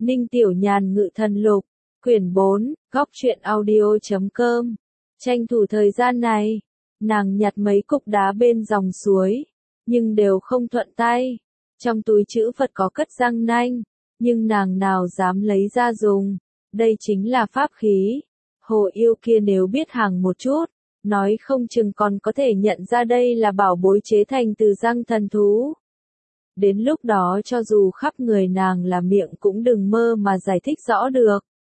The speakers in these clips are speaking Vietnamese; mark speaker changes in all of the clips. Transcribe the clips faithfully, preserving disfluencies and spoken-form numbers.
Speaker 1: Ninh Tiểu Nhàn Ngự Thần Lục, quyển bốn, góc truyện audio chấm com. Tranh thủ thời gian này, nàng nhặt mấy cục đá bên dòng suối, nhưng đều không thuận tay. Trong túi trữ vật có cất răng nanh, nhưng nàng nào dám lấy ra dùng. Đây chính là pháp khí. Hồ yêu kia nếu biết hàng một chút, nói không chừng còn có thể nhận ra đây là bảo bối chế thành từ răng thần thú. Đến lúc đó cho dù khắp người nàng là miệng cũng đừng mơ mà giải thích rõ được.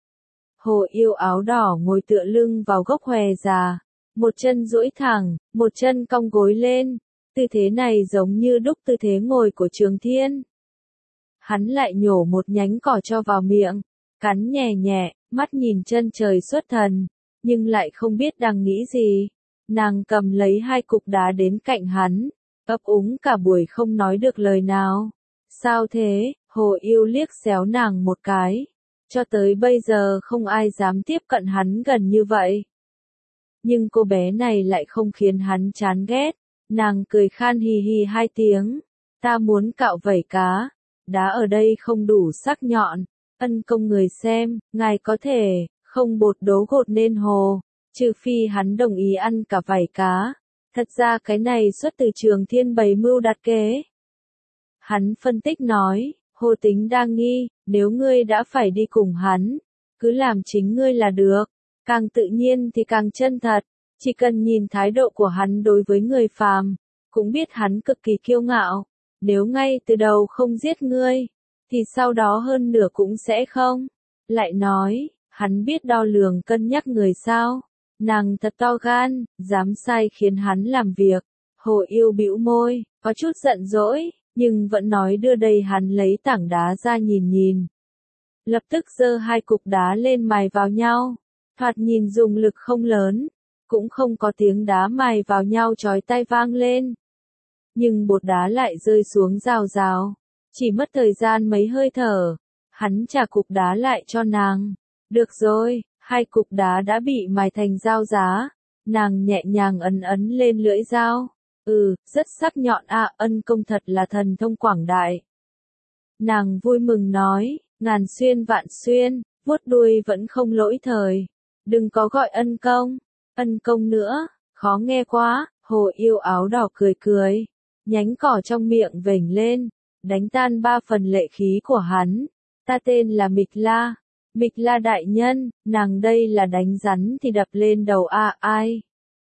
Speaker 1: Hồ yêu áo đỏ ngồi tựa lưng vào gốc hòe già, một chân duỗi thẳng, một chân cong gối lên, tư thế này giống như đúc tư thế ngồi của Trường Thiên. Hắn lại nhổ một nhánh cỏ cho vào miệng, cắn nhẹ nhẹ, mắt nhìn chân trời xuất thần, nhưng lại không biết đang nghĩ gì. Nàng cầm lấy hai cục đá đến cạnh hắn, ấp úng cả buổi không nói được lời nào. Sao thế? Hồ yêu liếc xéo nàng một cái. Cho tới bây giờ không ai dám tiếp cận hắn gần như vậy. Nhưng cô bé này lại không khiến hắn chán ghét. Nàng cười khan hì hì hai tiếng. Ta muốn cạo vảy cá. Đá ở đây không đủ sắc nhọn. Ân công người xem, ngài có thể, không bột đố gột nên hồ. Trừ phi hắn đồng ý ăn cả vảy cá. Thật ra cái này xuất từ Trường Thiên bày mưu đặt kế. Hắn phân tích nói, Hồ Tính đa nghi, nếu ngươi đã phải đi cùng hắn, cứ làm chính ngươi là được. Càng tự nhiên thì càng chân thật, chỉ cần nhìn thái độ của hắn đối với người phàm, cũng biết hắn cực kỳ kiêu ngạo. Nếu ngay từ đầu không giết ngươi, thì sau đó hơn nửa cũng sẽ không. Lại nói, hắn biết đo lường cân nhắc người sao. Nàng thật to gan, dám sai khiến hắn làm việc. Hồ yêu bĩu môi, có chút giận dỗi, nhưng vẫn nói đưa đây hắn lấy tảng đá ra nhìn nhìn. Lập tức giơ hai cục đá lên mài vào nhau. Thoạt nhìn dùng lực không lớn, cũng không có tiếng đá mài vào nhau chói tai vang lên. Nhưng bột đá lại rơi xuống rào rào. Chỉ mất thời gian mấy hơi thở, hắn trả cục đá lại cho nàng. Được rồi. Hai cục đá đã bị mài thành dao giá, nàng nhẹ nhàng ấn ấn lên lưỡi dao. Ừ, rất sắc nhọn à, ân công thật là thần thông quảng đại. Nàng vui mừng nói, ngàn xuyên vạn xuyên, vuốt đuôi vẫn không lỗi thời. Đừng có gọi ân công, ân công nữa, khó nghe quá. Hồ yêu áo đỏ cười cười, nhánh cỏ trong miệng vểnh lên, đánh tan ba phần lệ khí của hắn. Ta tên là Mịch La. Mịch La đại nhân, nàng đây là đánh rắn thì đập lên đầu a à, ai.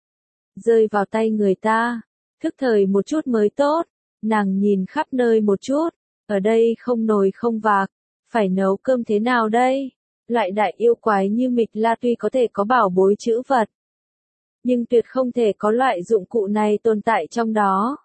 Speaker 1: Rơi vào tay người ta, thức thời một chút mới tốt. Nàng nhìn khắp nơi một chút, ở đây không nồi không vạc, phải nấu cơm thế nào đây? Loại đại yêu quái như Mịch La tuy có thể có bảo bối trữ vật, nhưng tuyệt không thể có loại dụng cụ này tồn tại trong đó.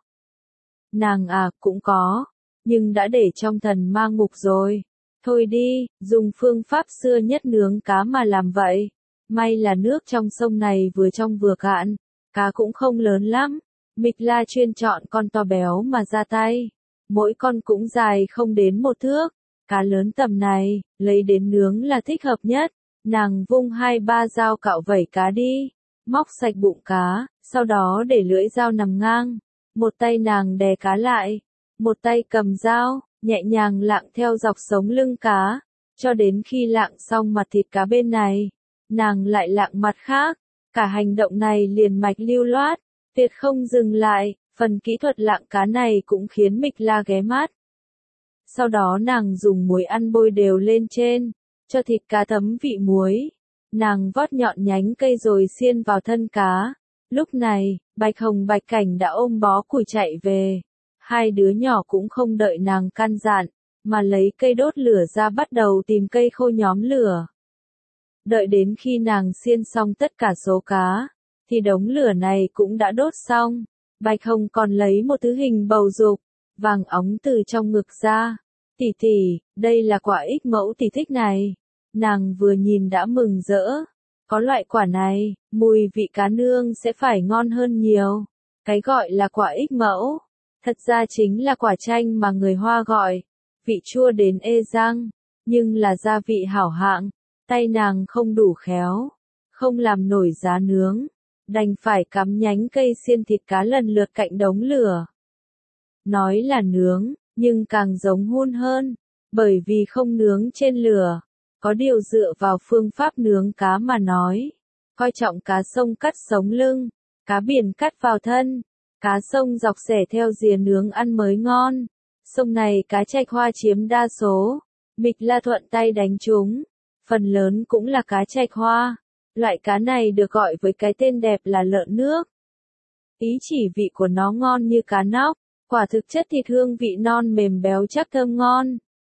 Speaker 1: Nàng à, cũng có, nhưng đã để trong thần ma ngục rồi. Thôi đi, dùng phương pháp xưa nhất nướng cá mà làm vậy. May là nước trong sông này vừa trong vừa cạn, cá cũng không lớn lắm. Mịch La chuyên chọn con to béo mà ra tay. Mỗi con cũng dài không đến một thước. Cá lớn tầm này, lấy đến nướng là thích hợp nhất. Nàng vung hai ba dao cạo vảy cá đi. Móc sạch bụng cá, sau đó để lưỡi dao nằm ngang. Một tay nàng đè cá lại, một tay cầm dao. Nhẹ nhàng lạng theo dọc sống lưng cá, cho đến khi lạng xong mặt thịt cá bên này, nàng lại lạng mặt khác, cả hành động này liền mạch lưu loát, tuyệt không dừng lại, phần kỹ thuật lạng cá này cũng khiến Mịch La ghé mắt. Sau đó nàng dùng muối ăn bôi đều lên trên, cho thịt cá thấm vị muối, nàng vót nhọn nhánh cây rồi xiên vào thân cá. Lúc này, Bạch Hồng Bạch Cảnh đã ôm bó củi chạy về. Hai đứa nhỏ cũng không đợi nàng căn dặn, mà lấy cây đốt lửa ra bắt đầu tìm cây khô nhóm lửa. Đợi đến khi nàng xiên xong tất cả số cá, thì đống lửa này cũng đã đốt xong. Bạch Hồng còn lấy một thứ hình bầu dục, vàng óng từ trong ngực ra. Tỷ tỷ, đây là quả ích mẫu tỷ thích này. Nàng vừa nhìn đã mừng rỡ. Có loại quả này, mùi vị cá nương sẽ phải ngon hơn nhiều. Cái gọi là quả ích mẫu, thật ra chính là quả chanh mà người Hoa gọi, vị chua đến ê răng, nhưng là gia vị hảo hạng. Tay nàng không đủ khéo, không làm nổi giá nướng, đành phải cắm nhánh cây xiên thịt cá lần lượt cạnh đống lửa. Nói là nướng, nhưng càng giống hun hơn, Bởi vì không nướng trên lửa, có điều dựa vào phương pháp nướng cá mà nói, coi trọng cá sông cắt sống lưng, cá biển cắt vào thân, cá sông dọc xẻ theo rìa nướng ăn mới ngon. Sông này cá trạch hoa chiếm đa số, Mịch La thuận tay đánh chúng, phần lớn cũng là cá trạch hoa. Loại cá này được gọi với cái tên đẹp là lợn nước. Ý chỉ vị của nó ngon như cá nóc, quả thực chất thịt hương vị non mềm béo chắc thơm ngon.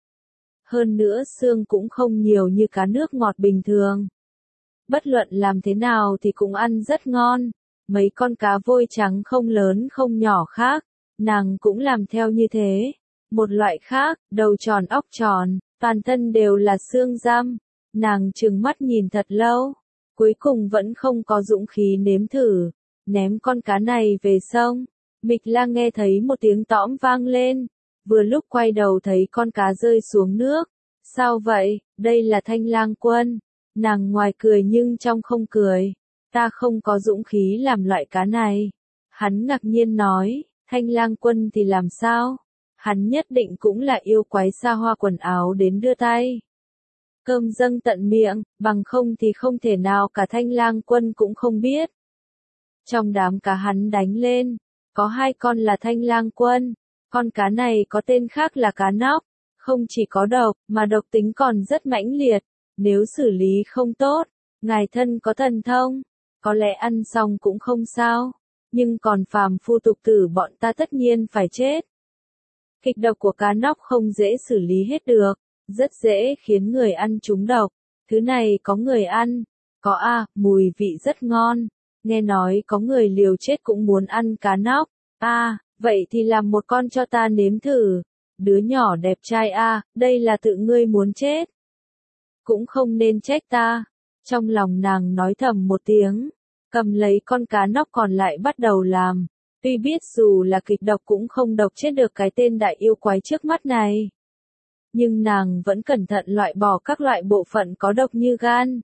Speaker 1: Hơn nữa xương cũng không nhiều như cá nước ngọt bình thường. Bất luận làm thế nào thì cũng ăn rất ngon. Mấy con cá vôi trắng không lớn không nhỏ khác, nàng cũng làm theo như thế. Một loại khác, đầu tròn óc tròn, toàn thân đều là xương răm. Nàng trừng mắt nhìn thật lâu, cuối cùng vẫn không có dũng khí nếm thử, ném con cá này về sông. Mịch La nghe thấy một tiếng tõm vang lên, vừa lúc quay đầu thấy con cá rơi xuống nước. Sao vậy, đây là Thanh Lang Quân. Nàng ngoài cười nhưng trong không cười. Ta không có dũng khí làm loại cá này. Hắn ngạc nhiên nói, Thanh Lang Quân thì làm sao? Hắn nhất định cũng là yêu quái xa hoa quần áo đến đưa tay cơm dâng tận miệng, bằng không thì không thể nào cả Thanh Lang Quân cũng không biết. Trong đám cá hắn đánh lên, có hai con là Thanh Lang Quân, con cá này có tên khác là cá nóc, không chỉ có độc, mà độc tính còn rất mãnh liệt, nếu xử lý không tốt, ngài thân có thần thông, có lẽ ăn xong cũng không sao, nhưng còn phàm phu tục tử bọn ta tất nhiên phải chết. Kịch độc của cá nóc không dễ xử lý hết được, rất dễ khiến người ăn trúng độc. Thứ này có người ăn, có a, à, mùi vị rất ngon. Nghe nói có người liều chết cũng muốn ăn cá nóc. A, à, vậy thì làm một con cho ta nếm thử. Đứa nhỏ đẹp trai a, à, đây là tự ngươi muốn chết. Cũng không nên trách ta. Trong lòng nàng nói thầm một tiếng, cầm lấy con cá nóc còn lại bắt đầu làm. Tuy biết dù là kịch độc cũng không độc chết được cái tên đại yêu quái trước mắt này. Nhưng nàng vẫn cẩn thận loại bỏ các loại bộ phận có độc như gan,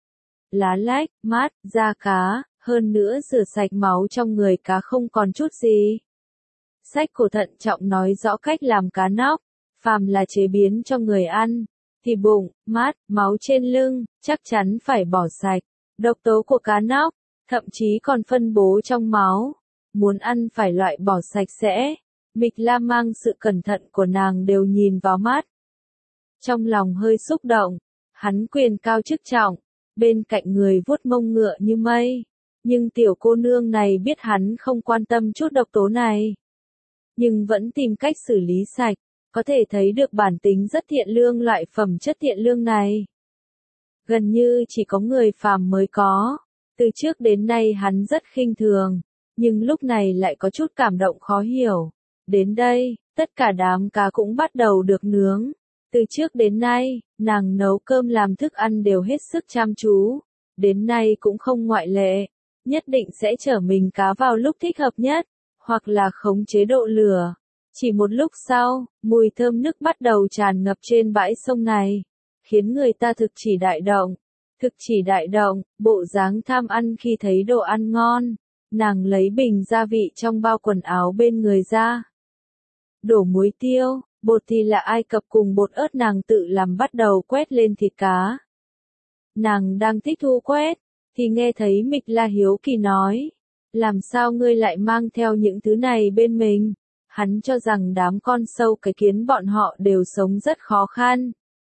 Speaker 1: lá lách, mát, da cá, hơn nữa rửa sạch máu trong người cá không còn chút gì. Sách cổ thận trọng nói rõ cách làm cá nóc, phàm là chế biến cho người ăn, thì bụng, mát, máu trên lưng, chắc chắn phải bỏ sạch. Độc tố của cá nóc, thậm chí còn phân bố trong máu. Muốn ăn phải loại bỏ sạch sẽ. Mịch La mang sự cẩn thận của nàng đều nhìn vào mắt. Trong lòng hơi xúc động, hắn quyền cao chức trọng, bên cạnh người vuốt mông ngựa như mây. Nhưng tiểu cô nương này biết hắn không quan tâm chút độc tố này. Nhưng vẫn tìm cách xử lý sạch, có thể thấy được bản tính rất thiện lương loại phẩm chất thiện lương này. Gần như chỉ có người phàm mới có. Từ trước đến nay hắn rất khinh thường, nhưng lúc này lại có chút cảm động khó hiểu. Đến đây, tất cả đám cá cũng bắt đầu được nướng. Từ trước đến nay, nàng nấu cơm làm thức ăn đều hết sức chăm chú. Đến nay cũng không ngoại lệ. Nhất định sẽ chở mình cá vào lúc thích hợp nhất, hoặc là khống chế độ lửa. Chỉ một lúc sau, mùi thơm nức bắt đầu tràn ngập trên bãi sông này, khiến người ta thực chỉ đại động. Thực chỉ đại động, bộ dáng tham ăn khi thấy đồ ăn ngon. Nàng lấy bình gia vị trong bao quần áo bên người ra. Đổ muối tiêu, bột thì là Ai Cập cùng bột ớt nàng tự làm bắt đầu quét lên thịt cá. Nàng đang thích thu quét, thì nghe thấy Mịch La hiếu kỳ nói. Làm sao ngươi lại mang theo những thứ này bên mình? Hắn cho rằng đám con sâu cái kiến bọn họ đều sống rất khó khăn.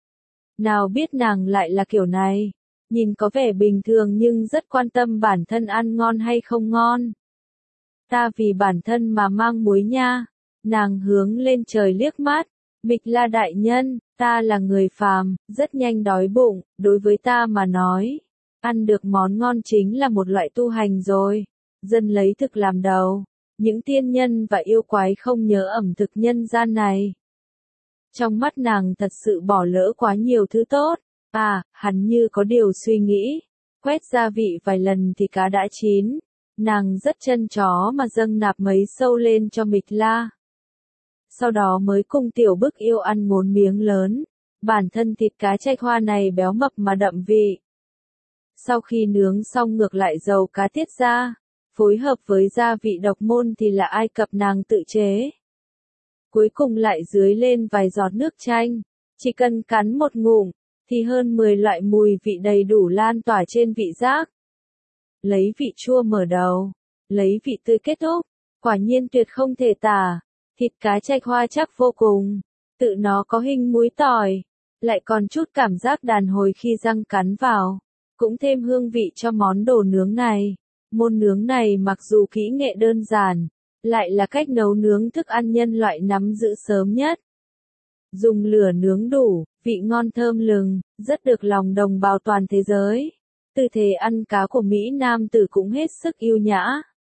Speaker 1: Nào biết nàng lại là kiểu này. Nhìn có vẻ bình thường nhưng rất quan tâm bản thân ăn ngon hay không ngon. Ta vì bản thân mà mang muối nha. Nàng hướng lên trời liếc mắt. Mịch La đại nhân, ta là người phàm, rất nhanh đói bụng, đối với ta mà nói. Ăn được món ngon chính là một loại tu hành rồi. Dân lấy thực làm đầu. Những tiên nhân và yêu quái không nhớ ẩm thực nhân gian này. Trong mắt nàng thật sự bỏ lỡ quá nhiều thứ tốt. À, hắn như có điều suy nghĩ. Quét gia vị vài lần thì cá đã chín. Nàng rất chân chó mà dâng nạp mấy sâu lên cho Mịch La. Sau đó mới cùng tiểu bức yêu ăn một miếng lớn. Bản thân thịt cá trạch hoa này béo mập mà đậm vị. Sau khi nướng xong ngược lại dầu cá tiết ra. Phối hợp với gia vị độc môn thì là Ai Cập nàng tự chế. Cuối cùng lại dưới lên vài giọt nước chanh. Chỉ cần cắn một ngụm, thì hơn mười loại mùi vị đầy đủ lan tỏa trên vị giác. Lấy vị chua mở đầu, lấy vị tươi kết thúc, quả nhiên tuyệt không thể tả. Thịt cá chạch hoa chắc vô cùng, tự nó có hình múi tỏi, lại còn chút cảm giác đàn hồi khi răng cắn vào, cũng thêm hương vị cho món đồ nướng này. Môn nướng này mặc dù kỹ nghệ đơn giản, lại là cách nấu nướng thức ăn nhân loại nắm giữ sớm nhất. Dùng lửa nướng đủ, vị ngon thơm lừng, rất được lòng đồng bào toàn thế giới. Tư thế ăn cá của Mỹ Nam tử cũng hết sức yêu nhã.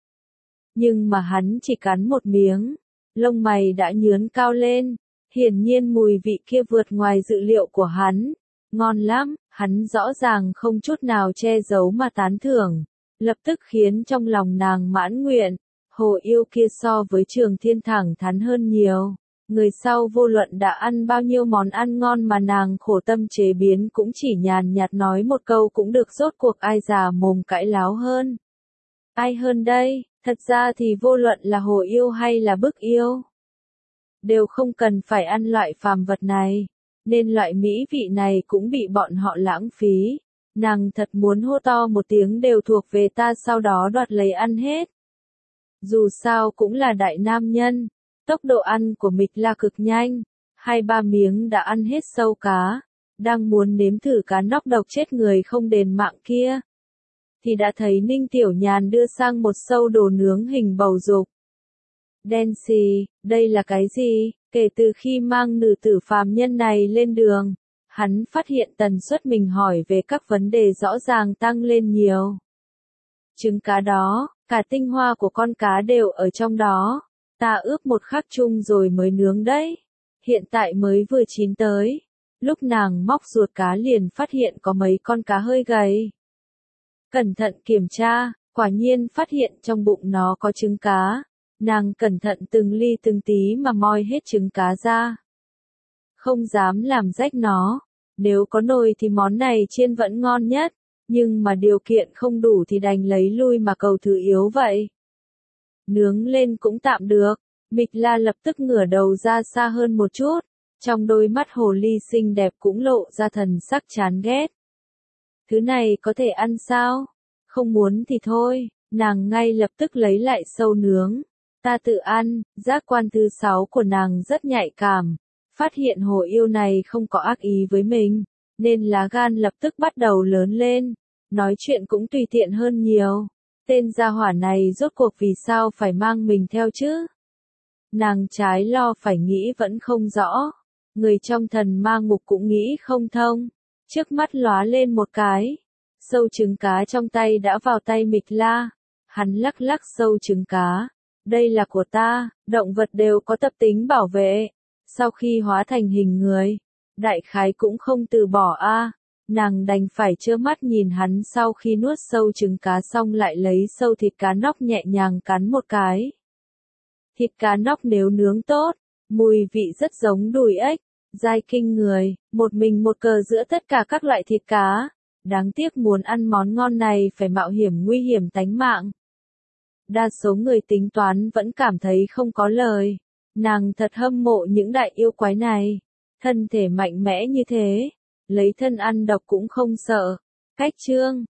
Speaker 1: Nhưng mà hắn chỉ cắn một miếng, lông mày đã nhướn cao lên, hiển nhiên mùi vị kia vượt ngoài dự liệu của hắn. Ngon lắm, hắn rõ ràng không chút nào che giấu mà tán thưởng, lập tức khiến trong lòng nàng mãn nguyện. Hồ yêu kia so với Trường Thiên thẳng thắn hơn nhiều. Người sau vô luận đã ăn bao nhiêu món ăn ngon mà nàng khổ tâm chế biến cũng chỉ nhàn nhạt nói một câu cũng được, rốt cuộc ai già mồm cãi láo hơn. Ai hơn đây? Thật ra thì vô luận là hồ yêu hay là bức yêu, đều không cần phải ăn loại phàm vật này, nên loại mỹ vị này cũng bị bọn họ lãng phí. Nàng thật muốn hô to một tiếng đều thuộc về ta, sau đó đoạt lấy ăn hết. Dù sao cũng là đại nam nhân, tốc độ ăn của Mịch La cực nhanh, hai ba miếng đã ăn hết sâu cá, đang muốn nếm thử cá nóc độc chết người không đền mạng kia, thì đã thấy Ninh Tiểu Nhàn đưa sang một sâu đồ nướng hình bầu dục. Đen xì, đây là cái gì? Kể từ khi mang nữ tử phàm nhân này lên đường, hắn phát hiện tần suất mình hỏi về các vấn đề rõ ràng tăng lên nhiều. Trứng cá đó, cả tinh hoa của con cá đều ở trong đó. Ta ướp một khắc chung rồi mới nướng đấy. Hiện tại mới vừa chín tới. Lúc nàng móc ruột cá liền phát hiện có mấy con cá hơi gầy. Cẩn thận kiểm tra, quả nhiên phát hiện trong bụng nó có trứng cá. Nàng cẩn thận từng ly từng tí mà moi hết trứng cá ra. Không dám làm rách nó. Nếu có nồi thì món này chiên vẫn ngon nhất. Nhưng mà điều kiện không đủ thì đành lấy lui mà cầu thứ yếu vậy. Nướng lên cũng tạm được. Mịch La lập tức ngửa đầu ra xa hơn một chút. Trong đôi mắt hồ ly xinh đẹp cũng lộ ra thần sắc chán ghét. Thứ này có thể ăn sao? Không muốn thì thôi. Nàng ngay lập tức lấy lại sâu nướng. Ta tự ăn. Giác quan thứ sáu của nàng rất nhạy cảm. Phát hiện hồ yêu này không có ác ý với mình, nên lá gan lập tức bắt đầu lớn lên. Nói chuyện cũng tùy tiện hơn nhiều. Tên gia hỏa này rốt cuộc vì sao phải mang mình theo chứ? Nàng trái lo phải nghĩ vẫn không rõ. Người trong thần ma ngục cũng nghĩ không thông. Trước mắt lóa lên một cái. Sâu trứng cá trong tay đã vào tay Mịch La. Hắn lắc lắc sâu trứng cá. Đây là của ta, động vật đều có tập tính bảo vệ. Sau khi hóa thành hình người, đại khái cũng không từ bỏ a. À. Nàng đành phải trơ mắt nhìn hắn sau khi nuốt sâu trứng cá xong lại lấy sâu thịt cá nóc nhẹ nhàng cắn một cái. Thịt cá nóc nếu nướng tốt, mùi vị rất giống đùi ếch, dai kinh người, một mình một cờ giữa tất cả các loại thịt cá. Đáng tiếc muốn ăn món ngon này phải mạo hiểm nguy hiểm tánh mạng. Đa số người tính toán vẫn cảm thấy không có lời. Nàng thật hâm mộ những đại yêu quái này. Thân thể mạnh mẽ như thế. Lấy thân ăn độc cũng không sợ. Cách chương